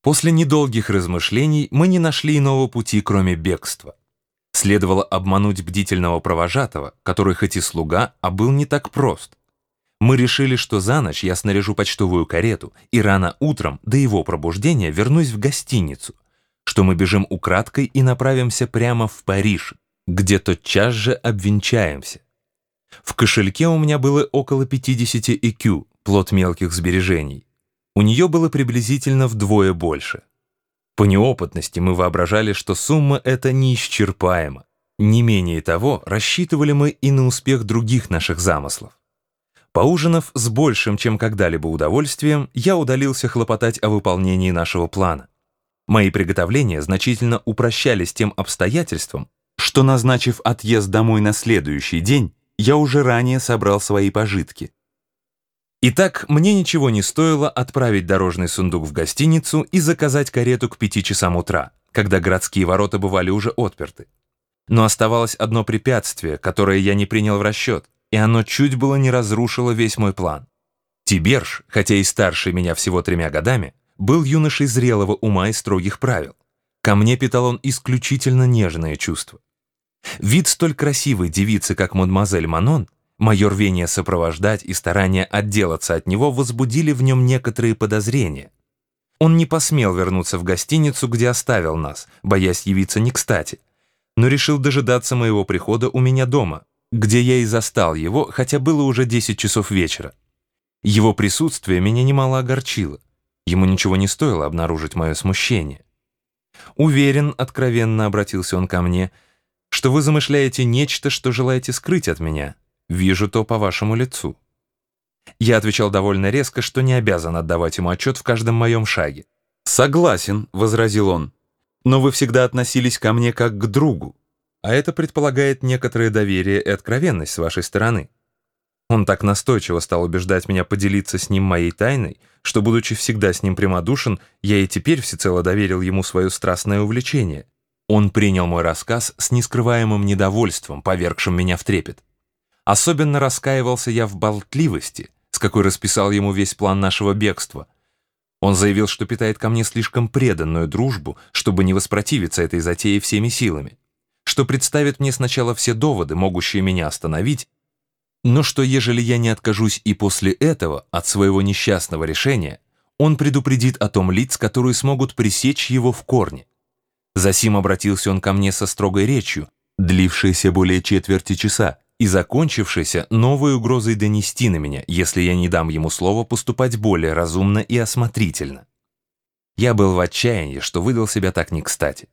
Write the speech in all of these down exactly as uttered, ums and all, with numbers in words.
После недолгих размышлений мы не нашли иного пути, кроме бегства. Следовало обмануть бдительного провожатого, который хоть и слуга, а был не так прост. Мы решили, что за ночь я снаряжу почтовую карету и рано утром, до его пробуждения, вернусь в гостиницу, что мы бежим украдкой и направимся прямо в Париж, где тотчас же обвенчаемся. В кошельке у меня было около пятидесяти экю, плод мелких сбережений. У нее было приблизительно вдвое больше. По неопытности мы воображали, что сумма эта неисчерпаема. Не менее того, рассчитывали мы и на успех других наших замыслов. Поужинав с большим, чем когда-либо удовольствием, я удалился хлопотать о выполнении нашего плана. Мои приготовления значительно упрощались тем обстоятельством, что, назначив отъезд домой на следующий день, я уже ранее собрал свои пожитки. Итак, мне ничего не стоило отправить дорожный сундук в гостиницу и заказать карету к пяти часам утра, когда городские ворота бывали уже отперты. Но оставалось одно препятствие, которое я не принял в расчет, и оно чуть было не разрушило весь мой план. Тиберж, хотя и старше меня всего тремя годами, был юношей зрелого ума и строгих правил. Ко мне питал он исключительно нежные чувства. Вид столь красивой девицы, как мадемуазель Манон, мое рвение сопровождать и старание отделаться от него возбудили в нем некоторые подозрения. Он не посмел вернуться в гостиницу, где оставил нас, боясь явиться не кстати, но решил дожидаться моего прихода у меня дома, где я и застал его, хотя было уже десять часов вечера. Его присутствие меня немало огорчило. Ему ничего не стоило обнаружить мое смущение. «Уверен, — откровенно обратился он ко мне, — что вы замышляете нечто, что желаете скрыть от меня. Вижу то по вашему лицу». Я отвечал довольно резко, что не обязан отдавать ему отчет в каждом моем шаге. «Согласен, — возразил он, — но вы всегда относились ко мне как к другу, а это предполагает некоторое доверие и откровенность с вашей стороны». Он так настойчиво стал убеждать меня поделиться с ним моей тайной, что, будучи всегда с ним прямодушен, я и теперь всецело доверил ему свое страстное увлечение. Он принял мой рассказ с нескрываемым недовольством, повергшим меня в трепет. Особенно раскаивался я в болтливости, с какой расписал ему весь план нашего бегства. Он заявил, что питает ко мне слишком преданную дружбу, чтобы не воспротивиться этой затее всеми силами, что представит мне сначала все доводы, могущие меня остановить, но что, ежели я не откажусь и после этого от своего несчастного решения, он предупредит о том лиц, которые смогут пресечь его в корне. Засим обратился он ко мне со строгой речью, длившейся более четверти часа, и закончившийся новой угрозой донести на меня, если я не дам ему слова поступать более разумно и осмотрительно. Я был в отчаянии, что выдал себя так не кстати.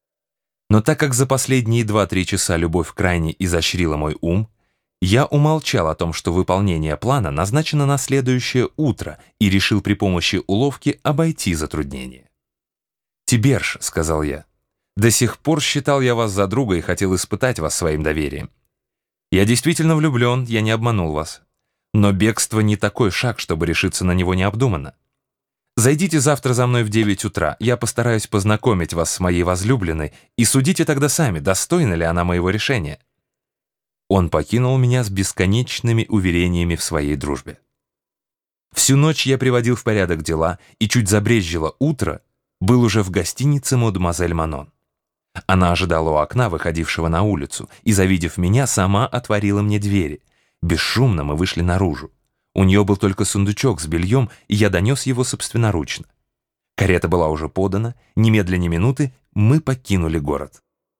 Но так как за последние два-три часа любовь крайне изощрила мой ум, я умолчал о том, что выполнение плана назначено на следующее утро, и решил при помощи уловки обойти затруднение. «Тиберж, — сказал я, — до сих пор считал я вас за друга и хотел испытать вас своим доверием. Я действительно влюблен, я не обманул вас. Но бегство не такой шаг, чтобы решиться на него необдуманно. Зайдите завтра за мной в девять утра, я постараюсь познакомить вас с моей возлюбленной, и судите тогда сами, достойна ли она моего решения». Он покинул меня с бесконечными уверениями в своей дружбе. Всю ночь я приводил в порядок дела, и чуть забрезжило утро, был уже в гостинице мадемуазель Манон. Она ожидала у окна, выходившего на улицу, и, завидев меня, сама отворила мне двери. Бесшумно мы вышли наружу. У нее был только сундучок с бельем, и я донес его собственноручно. Карета была уже подана, немедленно минуты мы покинули город.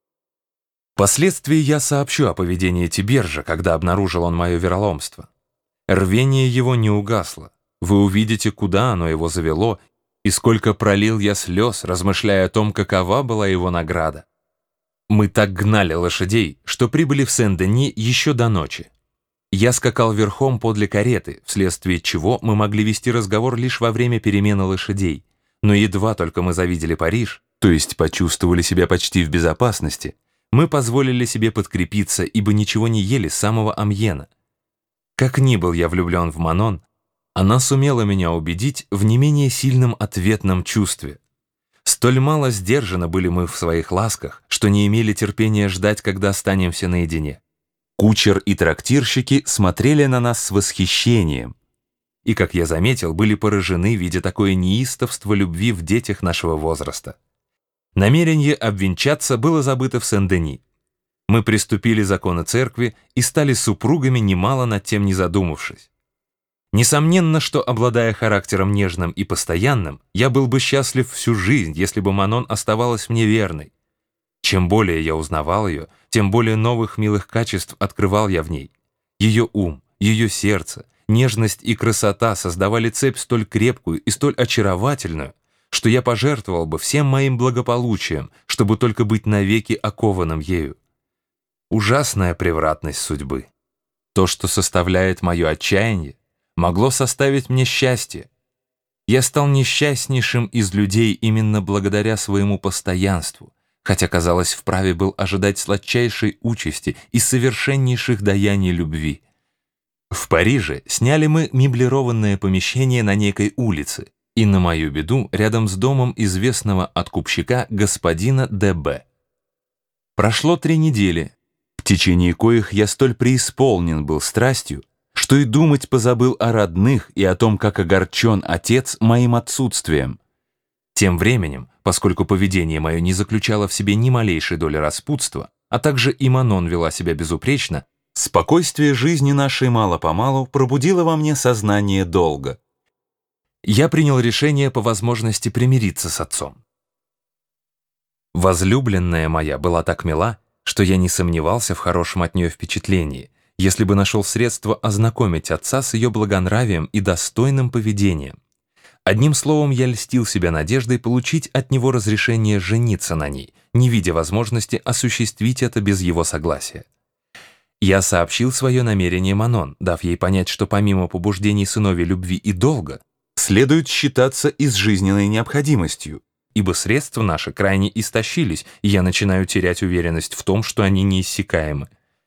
Впоследствии я сообщу о поведении Тибержа, когда обнаружил он мое вероломство. Рвение его не угасло. Вы увидите, куда оно его завело, и сколько пролил я слез, размышляя о том, какова была его награда. Мы так гнали лошадей, что прибыли в Сен-Дени еще до ночи. Я скакал верхом подле кареты, вследствие чего мы могли вести разговор лишь во время перемены лошадей. Но едва только мы завидели Париж, то есть почувствовали себя почти в безопасности, мы позволили себе подкрепиться, ибо ничего не ели с самого Амьена. Как ни был я влюблен в Манон, она сумела меня убедить в не менее сильном ответном чувстве. Столь мало сдержаны были мы в своих ласках, что не имели терпения ждать, когда останемся наедине. Кучер и трактирщики смотрели на нас с восхищением. и, как я заметил, были поражены, видя такое неистовство любви в детях нашего возраста. Намерение обвенчаться было забыто в Сен-Дени. Мы приступили законы церкви и стали супругами, немало над тем не задумавшись. Несомненно, что, обладая характером нежным и постоянным, я был бы счастлив всю жизнь, если бы Манон оставалась мне верной. Чем более я узнавал ее, тем более новых милых качеств открывал я в ней. Ее ум, ее сердце, нежность и красота создавали цепь столь крепкую и столь очаровательную, что я пожертвовал бы всем моим благополучием, чтобы только быть навеки окованным ею. Ужасная превратность судьбы. То, что составляет мое отчаяние, могло составить мне счастье. Я стал несчастнейшим из людей именно благодаря своему постоянству, хотя, казалось, вправе был ожидать сладчайшей участи и совершеннейших даяний любви. В Париже сняли мы меблированное помещение на некой улице, и на мою беду рядом с домом известного откупщика господина Д Б Прошло три недели, в течение коих я столь преисполнен был страстью, что и думать позабыл о родных и о том, как огорчен отец моим отсутствием. Тем временем, поскольку поведение мое не заключало в себе ни малейшей доли распутства, а также и Манон вела себя безупречно, спокойствие жизни нашей мало-помалу пробудило во мне сознание долга. Я принял решение по возможности примириться с отцом. Возлюбленная моя была так мила, что я не сомневался в хорошем от нее впечатлении, если бы нашел средство ознакомить отца с ее благонравием и достойным поведением. Одним словом, я льстил себя надеждой получить от него разрешение жениться на ней, не видя возможности осуществить это без его согласия. Я сообщил свое намерение Манон, дав ей понять, что помимо побуждений сыновей любви и долга, следует считаться и с жизненной необходимостью, ибо средства наши крайне истощились, и я начинаю терять уверенность в том, что они неиссякаемы.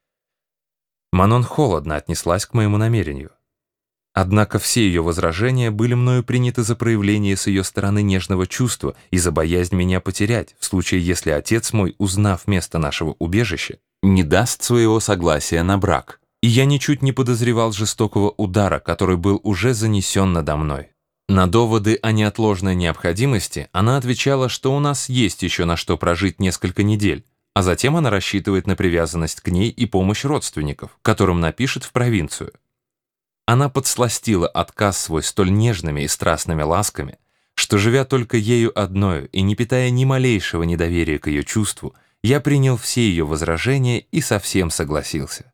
Манон холодно отнеслась к моему намерению. Однако все ее возражения были мною приняты за проявление с ее стороны нежного чувства и за боязнь меня потерять, в случае, если отец мой, узнав место нашего убежища, не даст своего согласия на брак. И я ничуть не подозревал жестокого удара, который был уже занесен надо мной. На доводы о неотложной необходимости она отвечала, что у нас есть еще на что прожить несколько недель, а затем она рассчитывает на привязанность к ней и помощь родственников, которым напишет в провинцию. Она подсластила отказ свой столь нежными и страстными ласками, что, живя только ею одною и не питая ни малейшего недоверия к ее чувству, я принял все ее возражения и совсем согласился.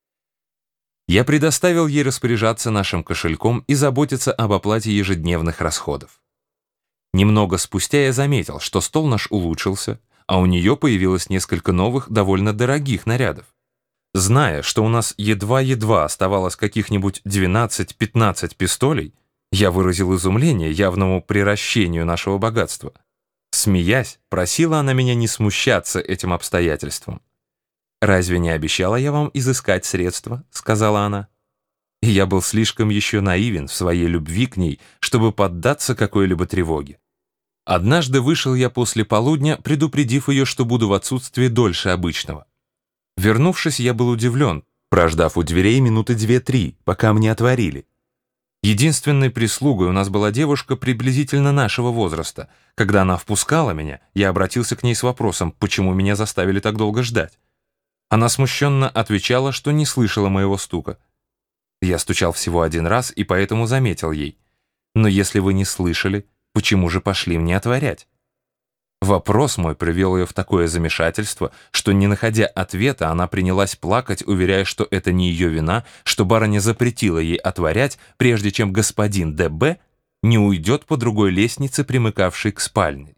Я предоставил ей распоряжаться нашим кошельком и заботиться об оплате ежедневных расходов. Немного спустя я заметил, что стол наш улучшился, а у нее появилось несколько новых, довольно дорогих нарядов. Зная, что у нас едва-едва оставалось каких-нибудь двенадцать-пятнадцать пистолей, я выразил изумление явному приращению нашего богатства. Смеясь, просила она меня не смущаться этим обстоятельством. «Разве не обещала я вам изыскать средства?» — сказала она. И я был слишком еще наивен в своей любви к ней, чтобы поддаться какой-либо тревоге. Однажды вышел я после полудня, предупредив ее, что буду в отсутствии дольше обычного. Вернувшись, я был удивлен, прождав у дверей минуты две-три, пока мне отворили. Единственной прислугой у нас была девушка приблизительно нашего возраста. Когда она впускала меня, я обратился к ней с вопросом, почему меня заставили так долго ждать. Она смущенно отвечала, что не слышала моего стука. Я стучал всего один раз и поэтому заметил ей: «Но если вы не слышали, почему же пошли мне отворять?» Вопрос мой привел ее в такое замешательство, что, не находя ответа, она принялась плакать, уверяя, что это не ее вина, что барыня запретила ей отворять, прежде чем господин Д Б не уйдет по другой лестнице, примыкавшей к спальне.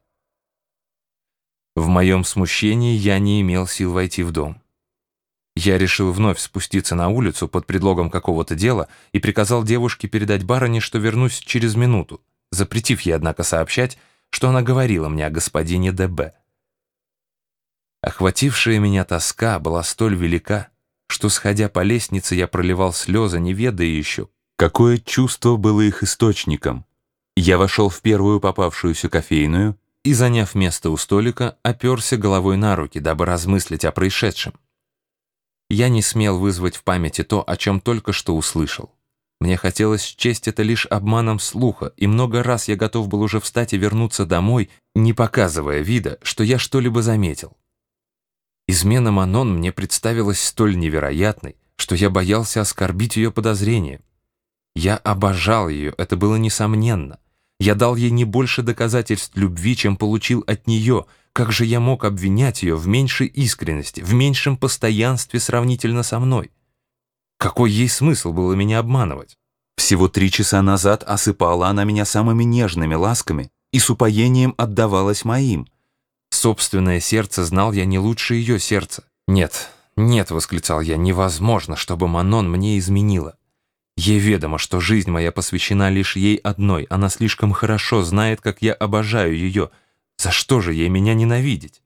В моем смущении я не имел сил войти в дом. Я решил вновь спуститься на улицу под предлогом какого-то дела и приказал девушке передать барыне, что вернусь через минуту, запретив ей, однако, сообщать, что она говорила мне о господине Д Б Охватившая меня тоска была столь велика, что, сходя по лестнице, я проливал слезы, не ведая еще, какое чувство было их источником. Я вошел в первую попавшуюся кофейную и, заняв место у столика, оперся головой на руки, дабы размыслить о происшедшем. Я не смел вызвать в памяти то, о чем только что услышал. Мне хотелось счесть это лишь обманом слуха, и много раз я готов был уже встать и вернуться домой, не показывая вида, что я что-либо заметил. Измена Манон мне представилась столь невероятной, что я боялся оскорбить ее подозрения. Я обожал ее, это было несомненно. Я дал ей не больше доказательств любви, чем получил от нее. Как же я мог обвинять ее в меньшей искренности, в меньшем постоянстве сравнительно со мной? Какой ей смысл было меня обманывать? Всего три часа назад осыпала она меня самыми нежными ласками и с упоением отдавалась моим. Собственное сердце знал я не лучше ее сердца. «Нет, нет», — восклицал я, — «невозможно, чтобы Манон мне изменила. Ей ведомо, что жизнь моя посвящена лишь ей одной. Она слишком хорошо знает, как я обожаю ее. За что же ей меня ненавидеть?»